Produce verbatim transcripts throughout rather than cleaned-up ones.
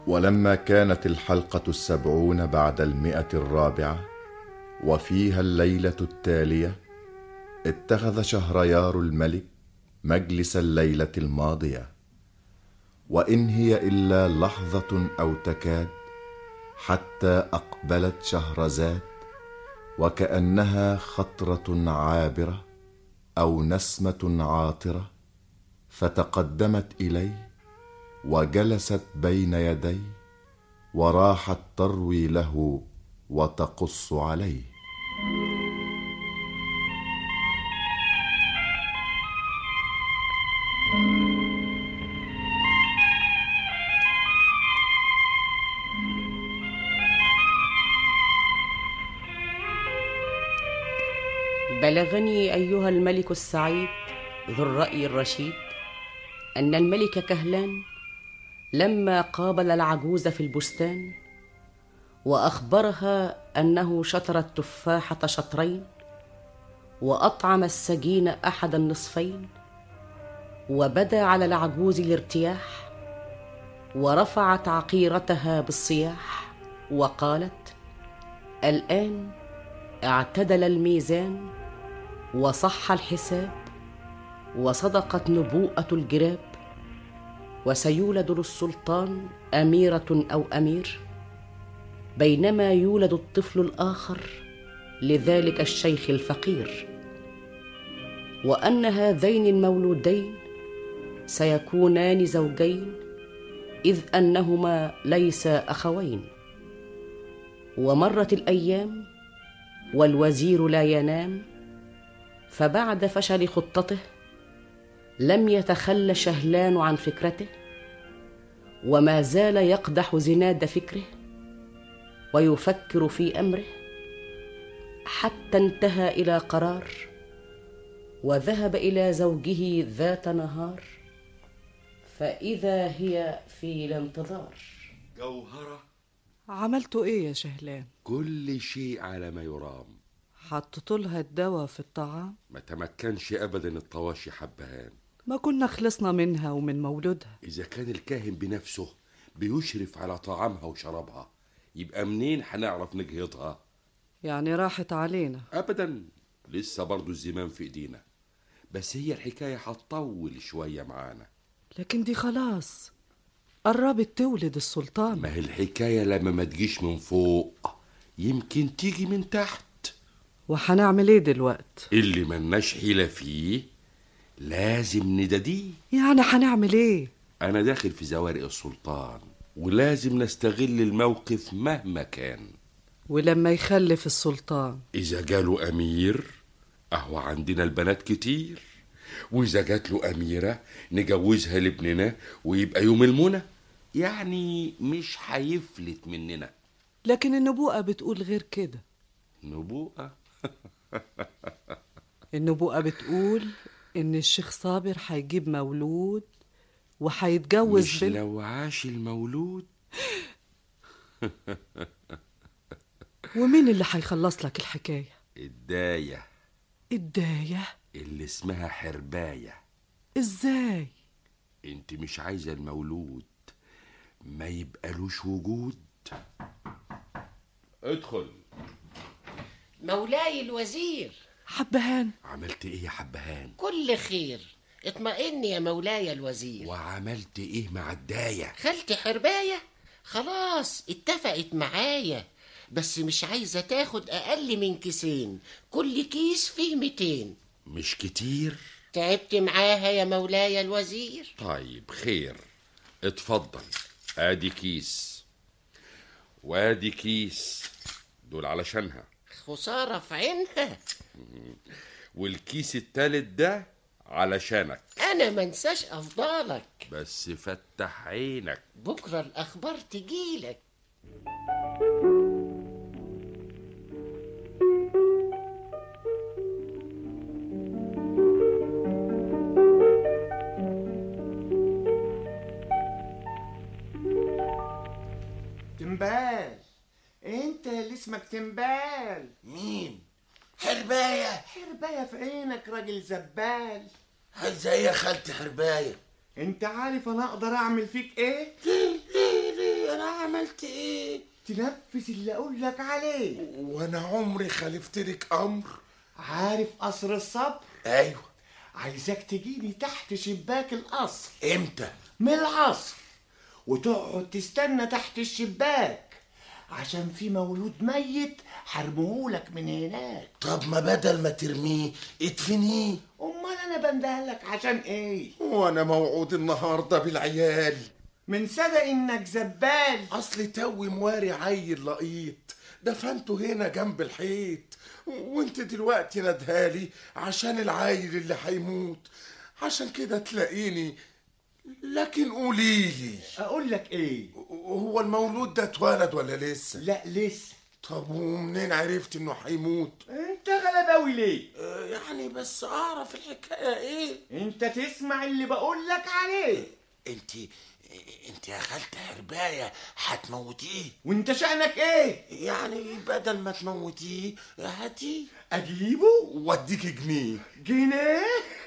ولما كانت الحلقة السبعون بعد المئة الرابعة وفيها الليلة التالية، اتخذ شهريار الملك مجلس الليلة الماضية، وإن هي إلا لحظة أو تكاد حتى أقبلت شهرزاد، وكأنها خطرة عابرة أو نسمة عاطرة، فتقدمت إليه وجلست بين يديه، وراحت تروي له وتقص عليه. بلغني أيها الملك السعيد ذو الرأي الرشيد أن الملك كهلان لما قابل العجوز في البستان وأخبرها أنه شطر التفاحة شطرين وأطعم السجين أحد النصفين، وبدا على العجوز الارتياح، ورفعت عقيرتها بالصياح وقالت: الآن اعتدل الميزان وصح الحساب، وصدقت نبوءة الجراب، وسيولد للسلطان أميرة أو أمير، بينما يولد الطفل الآخر لذلك الشيخ الفقير، وأن هذين المولودين سيكونان زوجين، إذ أنهما ليسا أخوين. ومرت الأيام والوزير لا ينام، فبعد فشل خطته لم يتخلى شهلان عن فكرته، وما زال يقدح زناد فكره ويفكر في أمره، حتى انتهى إلى قرار، وذهب إلى زوجه ذات نهار، فإذا هي في الانتظار. جوهرة، عملتوا ايه يا شهلان؟ كل شيء على ما يرام. حطيتوا لها الدواء في الطعام؟ ما تمكنش ابدا الطواشي حبهان. ما كنا خلصنا منها ومن مولودها. اذا كان الكاهن بنفسه بيشرف على طعامها وشرابها، يبقى منين هنعرف نجهضها؟ يعني راحت علينا؟ ابدا، لسه برضو الزمام في ايدينا، بس هي الحكاية هتطول شوية معانا. لكن دي خلاص قربت تولد السلطان. ما هي الحكاية لما ما تجيش من فوق يمكن تيجي من تحت. وهنعمل ايه دلوقت؟ اللي ملناش حيلة فيه لازم نداديه. يعني هنعمل ايه؟ انا داخل في زوارق السلطان، ولازم نستغل الموقف مهما كان. ولما يخلف السلطان، اذا جاله امير اهو عندنا البنات كتير، واذا جات له اميرة نجوزها لابننا ويبقى يوم المنى، يعني مش هيفلت مننا. لكن النبوءة بتقول غير كده. نبوءة؟ النبوءة بتقول ان الشيخ صابر هيجيب مولود وهيتجوز. مش بل... لو عاش المولود. ومين اللي هيخلص لك الحكاية؟ الداية. الداية اللي اسمها حرباية. ازاي؟ انت مش عايزة المولود ما يبقالوش وجود؟ ادخل. مولاي الوزير. حبهان، عملت ايه يا حبهان؟ كل خير، اطمئن يا مولاي الوزير. وعملت ايه مع الداية؟ خالتي حرباية خلاص اتفقت معايا، بس مش عايزة تاخد اقل من كيسين، كل كيس فيه ميتين. مش كتير؟ تعبت معاها يا مولاي الوزير. طيب خير، اتفضل، ادي كيس وادي كيس، دول علشانها. خسارة في عينها. والكيس التالت ده علشانك. انا منساش افضالك، بس فتح عينك، بكرة الاخبار تجيلك. تنبال، انت اللي اسمك تنبال. مين؟ حرباية. حرباية في عينك راجل زبال. ازاي يا خالتي حرباية؟ انت عارف انا اقدر اعمل فيك ايه؟ ليه ليه ليه انا تنفذ اللي اقول لك عليه. وانا عمري خالفت لك امر. عارف قصر الصبر؟ ايوه. عايزاك تجيني تحت شباك القصر امتى؟ من العصر، وتقعد تستنى تحت الشباك عشان في مولود ميت حرمهولك من هناك. طب ما بدل ما ترميه ادفنيه. امال انا بندهلك عشان ايه؟ وانا موعود النهارده بالعيال. من صدق انك زبال. اصل توي مواري عيل لقيط دفنته هنا جنب الحيط، وانت دلوقتي ندهالي عشان العيل اللي هيموت، عشان كده تلاقيني. لكن قوليلي، اقول لك ايه؟ هو المولود ده اتولد ولا لسه؟ لا لسه. طب ومنين عرفت انه هيموت؟ انت غلباوي ليه؟ آه يعني بس اعرف الحكايه ايه. انت تسمع اللي بقول لك عليه. انت انت يا خالتة حرباية هتموتيه؟ وانت شأنك ايه؟ يعني بدل ما تموتيه هاتيه اجيبه واديكي جنيه. جنيه؟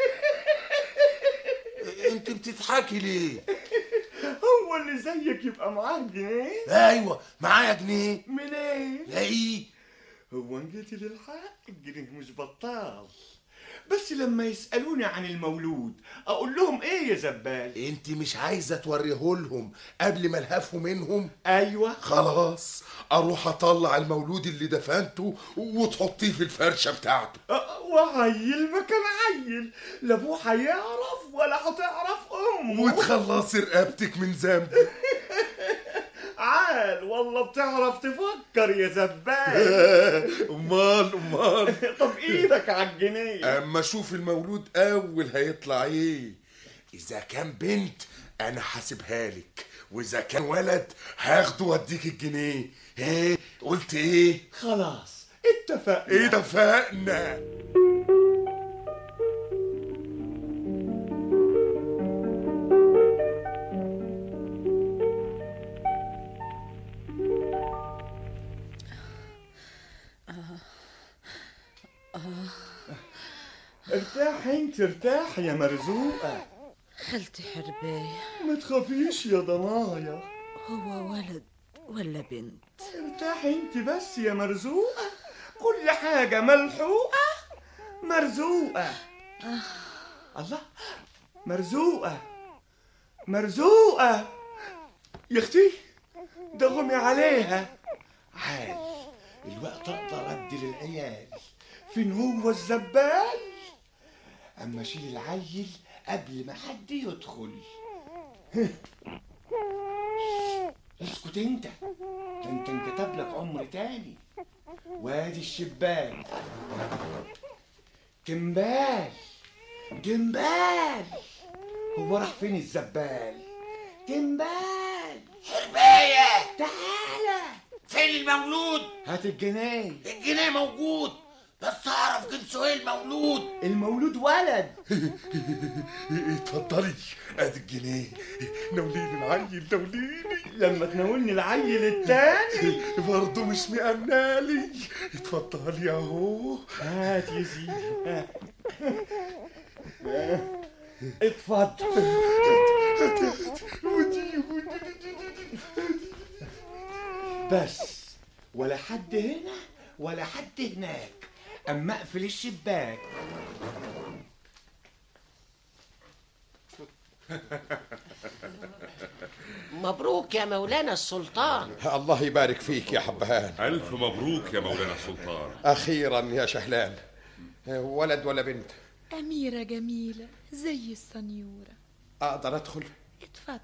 انت بتضحكي ليه؟ هو اللي زيك يبقى معاه جنيه؟ ايوه معايا جنيه. منين؟ لاقيه. هو ان جيت للحق الجنيه مش بطال، بس لما يسألوني عن المولود اقول لهم ايه يا زبال؟ انت مش عايزه توريهولهم قبل ما الهفوا منهم؟ ايوه. خلاص اروح اطلع المولود اللي دفنته وتحطيه في الفرشه بتاعته. أه، وعيل ما كان عيل، لا ابوه هيعرف ولا هتعرف امه. وتخلصي رقبتك من ذنب. عال والله بتعرف تفكر يا زبال. امال امال طب ايدك على الجنيه. اما اشوف المولود اول هيطلع ايه. اذا كان بنت انا حاسبها لك، واذا كان ولد هاخده واديك الجنيه. ايه قلت ايه؟ خلاص اتفقنا. اتفقنا. ارتاح انت، ارتاح يا مرزوقة. خالتي حرباية، ما تخافيش يا ضنايا. هو ولد ولا بنت؟ ارتاح انت بس يا مرزوقة، كل حاجة ملحوقة مرزوقة. الله، مرزوقة مرزوقة يا اختي، ده غمي عليها. عال الوقت اقدر ادي للعيال. فين هو الزبال؟ اما اشيل العيل قبل ما حد يدخل. اسكت انت، ده انت انكتب لك عمر تاني. وادي الشباك. جنبال جنبال، هو راح فين الزبال؟ جنبال حرباية تعالى. فين المولود؟ هات الجنيه. الجنيه موجود، بس اعرف جنسه ايه المولود. المولود ولد. اتفضلي ادي الجنيه. نوليني العيل نوليني. لما تناولني العيل التاني برضه مش مقنالي. اتفضلي اهو. هات يا سيدي، هات. اتفضل. بس ولا حد هنا ولا حد هناك، اما اقفل الشباك. مبروك يا مولانا السلطان. الله يبارك فيك يا حبهان. ألف مبروك يا مولانا السلطان. أخيرا يا شهلان. ولد ولا بنت؟ أميرة جميلة زي السنيورة. أقدر أدخل؟ اتفضل.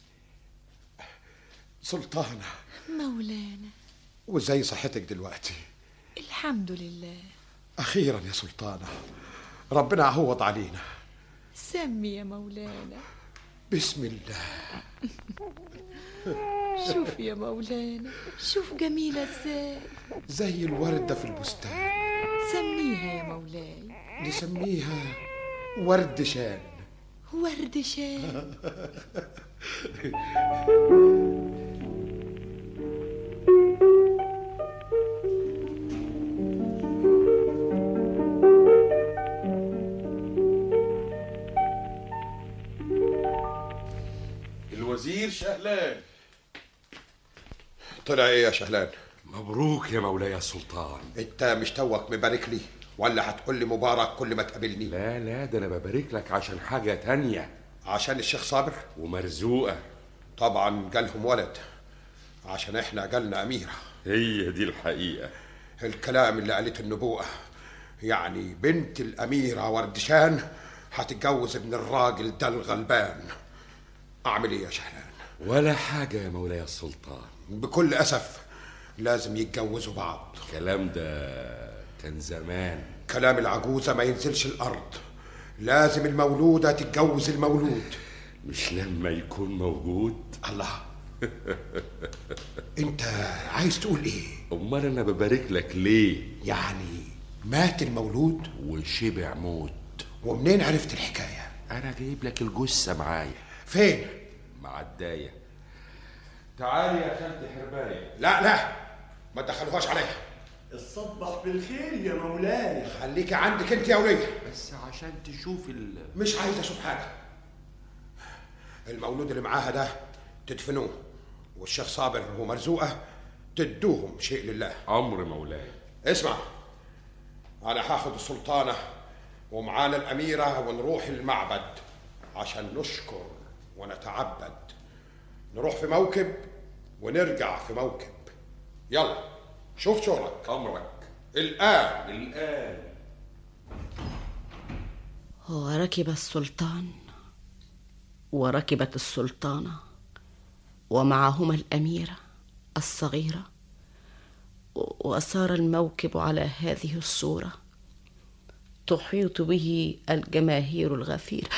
سلطانة مولانا، وزي صحتك دلوقتي؟ الحمد لله. أخيرا يا سلطانة، ربنا عوض علينا. سمي يا مولانا. بسم الله. شوف يا مولانا، شوف جميلة ازاي، زي الوردة في البستان. سميها يا مولاي. نسميها ورد شان. ورد شان. الوزير شهلان. طلع ايه يا شهلان؟ مبروك يا مولاي السلطان. انت مش توك مبارك لي ولا هتقول لي مبارك كل ما تقابلني؟ لا لا، ده انا ببارك لك عشان حاجة تانية. عشان الشيخ صابر ومرزوقة طبعا جالهم ولد، عشان احنا جالنا أميرة. هي دي الحقيقة. الكلام اللي قالته النبوءة، يعني بنت الأميرة وردشان هتتجوز ابن الراجل ده الغلبان. أعمل إيه يا شهلان؟ ولا حاجة يا مولاي السلطان. بكل أسف لازم يتجوزوا بعض. الكلام ده كان زمان. كلام العجوزة ما ينزلش الأرض، لازم المولودة تتجوز المولود. مش لما يكون موجود؟ الله انت عايز تقول ايه؟ امال انا ببارك لك ليه؟ يعني مات المولود وشبع موت. ومنين عرفت الحكاية؟ انا جايب لك الجثة معايا. فين؟ مع الداية. تعالي يا خالتي حرباية. لا لا ما تدخلوهاش عليا. الصبح بالخير يا مولاي. خليكي عندك انت يا ولية. بس عشان تشوف ال مش عايز اشوف حاجة. المولود اللي معاها ده تدفنوه، والشيخ صابر ومرزوقة تدوهم شيء لله. امر مولاي. اسمع، انا هاخد السلطانة ومعانا الأميرة ونروح المعبد عشان نشكر ونتعبد. نروح في موكب ونرجع في موكب. يلا شوف شغلك. أمرك. الآن الآن. وركب السلطان وركبت السلطانة ومعهما الأميرة الصغيرة، وصار الموكب على هذه الصورة، تحيط به الجماهير الغفيرة.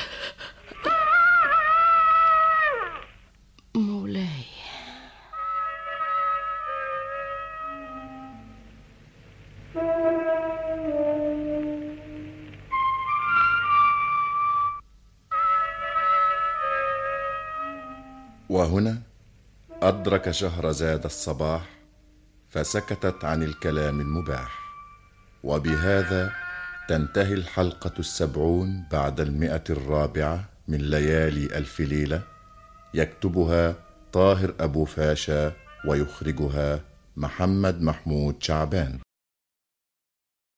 مولاي. وهنا أدرك شهرزاد الصباح، فسكتت عن الكلام المباح. وبهذا تنتهي الحلقة السبعون بعد المئة الرابعة من ليالي ألف ليلة. يكتبها طاهر أبو فاشا ويخرجها محمد محمود شعبان.